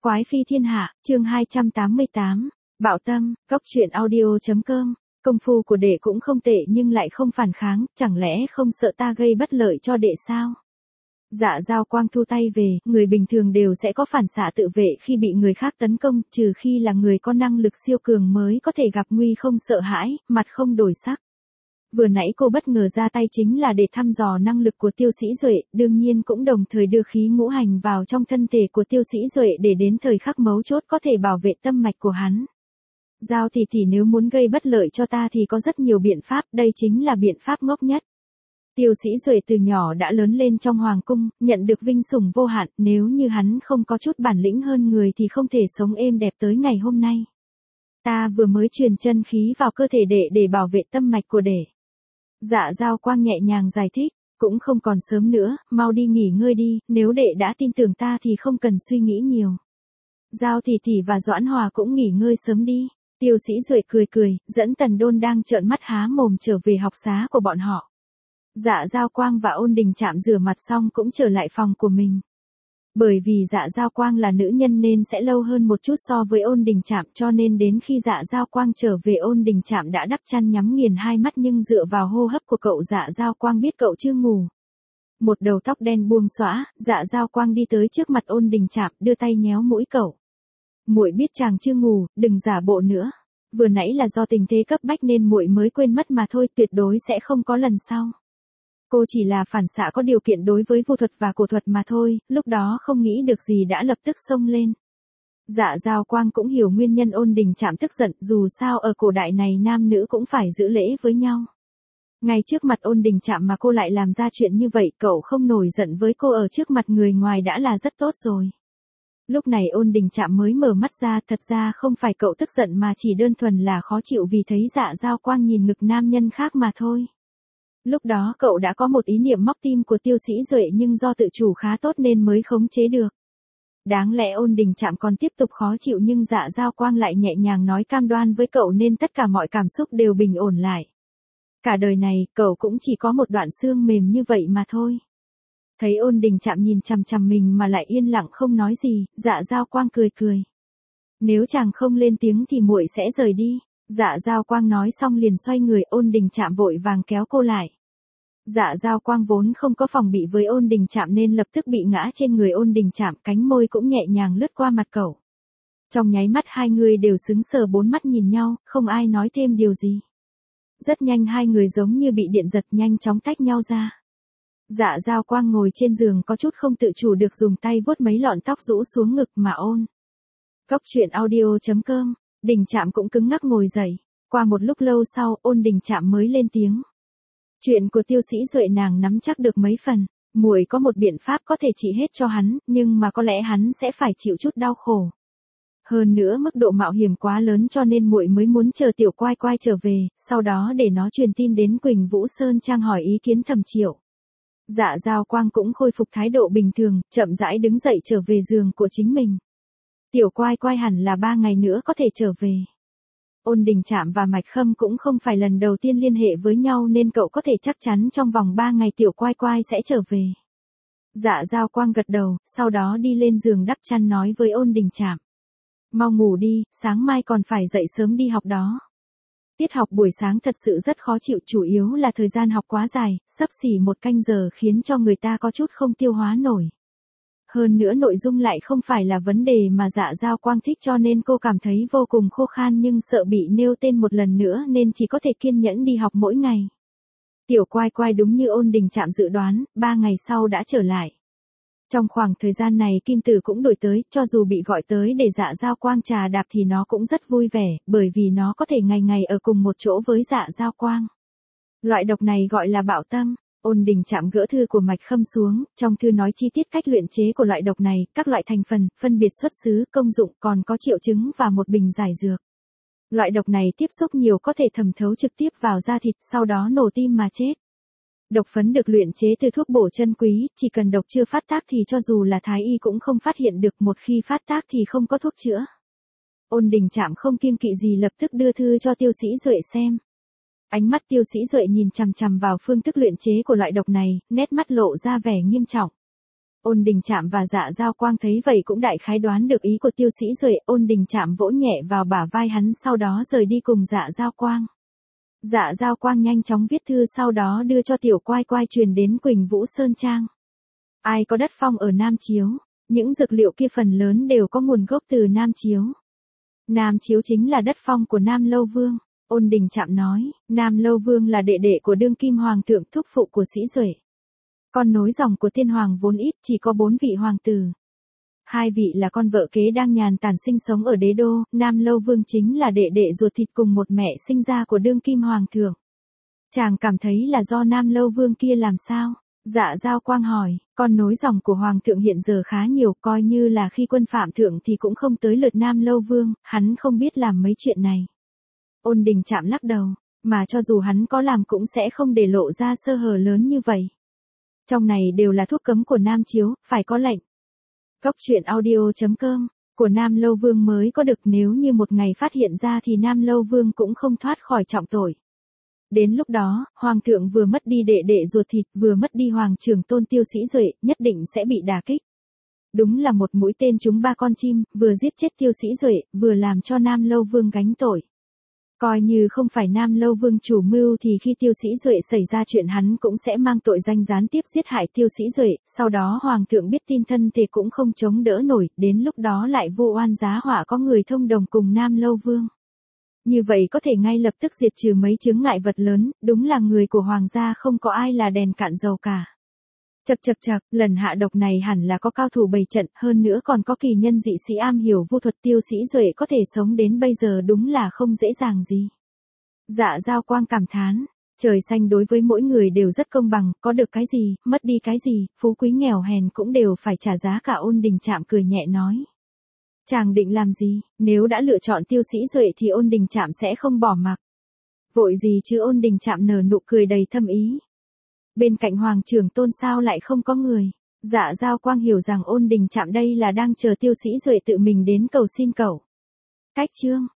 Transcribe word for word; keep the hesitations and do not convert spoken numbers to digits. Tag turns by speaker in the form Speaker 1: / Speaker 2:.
Speaker 1: Quái phi thiên hạ, chương hai trăm tám mươi tám, Bạo tâm, góc truyện audio.com, công phu của đệ cũng không tệ nhưng lại không phản kháng, chẳng lẽ không sợ ta gây bất lợi cho đệ sao? Dạ Dao Quang thu tay về, người bình thường đều sẽ có phản xạ tự vệ khi bị người khác tấn công, trừ khi là người có năng lực siêu cường mới có thể gặp nguy không sợ hãi, mặt không đổi sắc. Vừa nãy cô bất ngờ ra tay chính là để thăm dò năng lực của Tiêu Sĩ Duệ, đương nhiên cũng đồng thời đưa khí ngũ hành vào trong thân thể của Tiêu Sĩ Duệ để đến thời khắc mấu chốt có thể bảo vệ tâm mạch của hắn. Giao thì thì nếu muốn gây bất lợi cho ta thì có rất nhiều biện pháp, đây chính là biện pháp ngốc nhất. Tiêu Sĩ Duệ từ nhỏ đã lớn lên trong hoàng cung, nhận được vinh sủng vô hạn, nếu như hắn không có chút bản lĩnh hơn người thì không thể sống êm đẹp tới ngày hôm nay. Ta vừa mới truyền chân khí vào cơ thể đệ để bảo vệ tâm mạch của đệ. Dạ Dao Quang nhẹ nhàng giải thích, cũng không còn sớm nữa, mau đi nghỉ ngơi đi, nếu đệ đã tin tưởng ta thì không cần suy nghĩ nhiều. Giao Thị Thị và Doãn Hòa cũng nghỉ ngơi sớm đi. Tiêu Sĩ Duệ cười cười, dẫn Tần Đôn đang trợn mắt há mồm trở về học xá của bọn họ. Dạ Dao Quang và Ôn Đình Trạm rửa mặt xong cũng trở lại phòng của mình. Bởi vì Dạ Dao Quang là nữ nhân nên sẽ lâu hơn một chút so với Ôn Đình Trạm, cho nên đến khi Dạ Dao Quang trở về Ôn Đình Trạm đã đắp chăn nhắm nghiền hai mắt, nhưng dựa vào hô hấp của cậu Dạ Dao Quang biết cậu chưa ngủ. Một đầu tóc đen buông xõa, Dạ Dao Quang đi tới trước mặt Ôn Đình Trạm, đưa tay nhéo mũi cậu. Muội biết chàng chưa ngủ, đừng giả bộ nữa. Vừa nãy là do tình thế cấp bách nên muội mới quên mất mà thôi, tuyệt đối sẽ không có lần sau. Cô chỉ là phản xạ có điều kiện đối với vô thuật và cổ thuật mà thôi, lúc đó không nghĩ được gì đã lập tức xông lên. Dạ Dao Quang cũng hiểu nguyên nhân Ôn Đình Trạm tức giận, dù sao ở cổ đại này nam nữ cũng phải giữ lễ với nhau. Ngay trước mặt Ôn Đình Trạm mà cô lại làm ra chuyện như vậy, cậu không nổi giận với cô ở trước mặt người ngoài đã là rất tốt rồi. Lúc này Ôn Đình Trạm mới mở mắt ra, thật ra không phải cậu tức giận mà chỉ đơn thuần là khó chịu vì thấy Dạ Dao Quang nhìn ngực nam nhân khác mà thôi. Lúc đó cậu đã có một ý niệm móc tim của Tiêu Sĩ Duệ nhưng do tự chủ khá tốt nên mới khống chế được. Đáng lẽ Ôn Đình Trạm còn tiếp tục khó chịu nhưng Dạ Dao Quang lại nhẹ nhàng nói cam đoan với cậu nên tất cả mọi cảm xúc đều bình ổn lại. Cả đời này, cậu cũng chỉ có một đoạn xương mềm như vậy mà thôi. Thấy Ôn Đình Trạm nhìn chằm chằm mình mà lại yên lặng không nói gì, Dạ Dao Quang cười cười. Nếu chàng không lên tiếng thì muội sẽ rời đi. Dạ Dao Quang nói xong liền xoay người, Ôn Đình Trạm vội vàng kéo cô lại. Dạ Dao Quang vốn không có phòng bị với Ôn Đình Trạm nên lập tức bị ngã trên người Ôn Đình Trạm, cánh môi cũng nhẹ nhàng lướt qua mặt cậu. Trong nháy mắt hai người đều sững sờ bốn mắt nhìn nhau, không ai nói thêm điều gì. Rất nhanh hai người giống như bị điện giật nhanh chóng tách nhau ra. Dạ Dao Quang ngồi trên giường có chút không tự chủ được dùng tay vuốt mấy lọn tóc rũ xuống ngực mà ôn. Góc truyện audio.com, Đình Trạm cũng cứng ngắc ngồi dậy. Qua một lúc lâu sau, Ôn Đình Trạm mới lên tiếng. Chuyện của Tiêu Sĩ Duệ nàng nắm chắc được mấy phần, muội có một biện pháp có thể trị hết cho hắn, nhưng mà có lẽ hắn sẽ phải chịu chút đau khổ. Hơn nữa mức độ mạo hiểm quá lớn cho nên muội mới muốn chờ Tiểu Quai Quai trở về, sau đó để nó truyền tin đến Quỳnh Vũ Sơn Trang hỏi ý kiến Thẩm Triệu. Dạ Dao Quang cũng khôi phục thái độ bình thường, chậm rãi đứng dậy trở về giường của chính mình. Tiểu Quai Quai hẳn là ba ngày nữa có thể trở về. Ôn Đình Trạm và Mạch Khâm cũng không phải lần đầu tiên liên hệ với nhau nên cậu có thể chắc chắn trong vòng ba ngày Tiểu Quai Quai sẽ trở về. Dạ Dao Quang gật đầu, sau đó đi lên giường đắp chăn nói với Ôn Đình Trạm. Mau ngủ đi, sáng mai còn phải dậy sớm đi học đó. Tiết học buổi sáng thật sự rất khó chịu, chủ yếu là thời gian học quá dài, xấp xỉ một canh giờ khiến cho người ta có chút không tiêu hóa nổi. Hơn nữa nội dung lại không phải là vấn đề mà Dạ Dao Quang thích cho nên cô cảm thấy vô cùng khô khan nhưng sợ bị nêu tên một lần nữa nên chỉ có thể kiên nhẫn đi học mỗi ngày. Tiểu Quai Quai đúng như Ôn Đình Trạm dự đoán, ba ngày sau đã trở lại. Trong khoảng thời gian này Kim Tử cũng đổi tới, cho dù bị gọi tới để Dạ Dao Quang trà đạp thì nó cũng rất vui vẻ, bởi vì nó có thể ngày ngày ở cùng một chỗ với Dạ Dao Quang. Loại độc này gọi là bạo tâm. Ôn Đình Trạm gỡ thư của Mạch Khâm xuống, trong thư nói chi tiết cách luyện chế của loại độc này, các loại thành phần, phân biệt xuất xứ, công dụng, còn có triệu chứng và một bình giải dược. Loại độc này tiếp xúc nhiều có thể thẩm thấu trực tiếp vào da thịt, sau đó nổ tim mà chết. Độc phấn được luyện chế từ thuốc bổ chân quý, chỉ cần độc chưa phát tác thì cho dù là thái y cũng không phát hiện được, một khi phát tác thì không có thuốc chữa. Ôn Đình Trạm không kiêng kỵ gì lập tức đưa thư cho Tiêu Sĩ Duệ xem. Ánh mắt Tiêu Sĩ Duệ nhìn chằm chằm vào phương thức luyện chế của loại độc này, nét mắt lộ ra vẻ nghiêm trọng. Ôn Đình Trạm và Dạ Giao Quang thấy vậy cũng đại khái đoán được ý của Tiêu Sĩ Duệ, Ôn Đình Trạm vỗ nhẹ vào bả vai hắn sau đó rời đi cùng Dạ Giao Quang. Dạ Giao Quang nhanh chóng viết thư sau đó đưa cho Tiểu Quai Quai truyền đến Quỳnh Vũ Sơn Trang. Ai có đất phong ở Nam Chiếu, những dược liệu kia phần lớn đều có nguồn gốc từ Nam Chiếu. Nam Chiếu chính là đất phong của Nam Lâu Vương. Ôn Đình Trạm nói, Nam Lâu Vương là đệ đệ của đương kim hoàng thượng thúc phụ của Sĩ Duệ. Con nối dòng của tiên hoàng vốn ít, chỉ có bốn vị hoàng tử. Hai vị là con vợ kế đang nhàn tản sinh sống ở đế đô, Nam Lâu Vương chính là đệ đệ ruột thịt cùng một mẹ sinh ra của đương kim hoàng thượng. Chàng cảm thấy là do Nam Lâu Vương kia làm sao? Dạ Giao Quang hỏi, con nối dòng của hoàng thượng hiện giờ khá nhiều, coi như là khi quân phạm thượng thì cũng không tới lượt Nam Lâu Vương, hắn không biết làm mấy chuyện này. Ôn Đình Trạm lắc đầu, mà cho dù hắn có làm cũng sẽ không để lộ ra sơ hở lớn như vậy. Trong này đều là thuốc cấm của Nam Chiếu, phải có lệnh. Cốc truyện audio chấm com, của Nam Lâu Vương mới có được, nếu như một ngày phát hiện ra thì Nam Lâu Vương cũng không thoát khỏi trọng tội. Đến lúc đó, Hoàng thượng vừa mất đi đệ đệ ruột thịt, vừa mất đi Hoàng trưởng tôn Tiêu Sĩ Duệ, nhất định sẽ bị đả kích. Đúng là một mũi tên trúng ba con chim, vừa giết chết Tiêu Sĩ Duệ, vừa làm cho Nam Lâu Vương gánh tội. Coi như không phải Nam Lâu Vương chủ mưu thì khi Tiêu Sĩ Duệ xảy ra chuyện hắn cũng sẽ mang tội danh gián tiếp giết hại Tiêu Sĩ Duệ, sau đó Hoàng thượng biết tin thân thì cũng không chống đỡ nổi, đến lúc đó lại vô oan giá họa có người thông đồng cùng Nam Lâu Vương. Như vậy có thể ngay lập tức diệt trừ mấy chướng ngại vật lớn, đúng là người của Hoàng gia không có ai là đèn cạn dầu cả. Chậc chậc chậc, lần hạ độc này hẳn là có cao thủ bày trận, hơn nữa còn có kỳ nhân dị sĩ am hiểu vu thuật, Tiêu Sĩ Duệ có thể sống đến bây giờ đúng là không dễ dàng gì. Dạ Giao Quang cảm thán, trời xanh đối với mỗi người đều rất công bằng, có được cái gì, mất đi cái gì, phú quý nghèo hèn cũng đều phải trả giá cả. Ôn Đình Trạm cười nhẹ nói. Chàng định làm gì, nếu đã lựa chọn Tiêu Sĩ Duệ thì Ôn Đình Trạm sẽ không bỏ mặc. Vội gì chứ? Ôn Đình Trạm nở nụ cười đầy thâm ý. Bên cạnh Hoàng trưởng tôn sao lại không có người? Dạ Giao Quang hiểu rằng Ôn Đình Trạm đây là đang chờ Tiêu Sĩ Duệ tự mình đến cầu xin cậu. Cách chương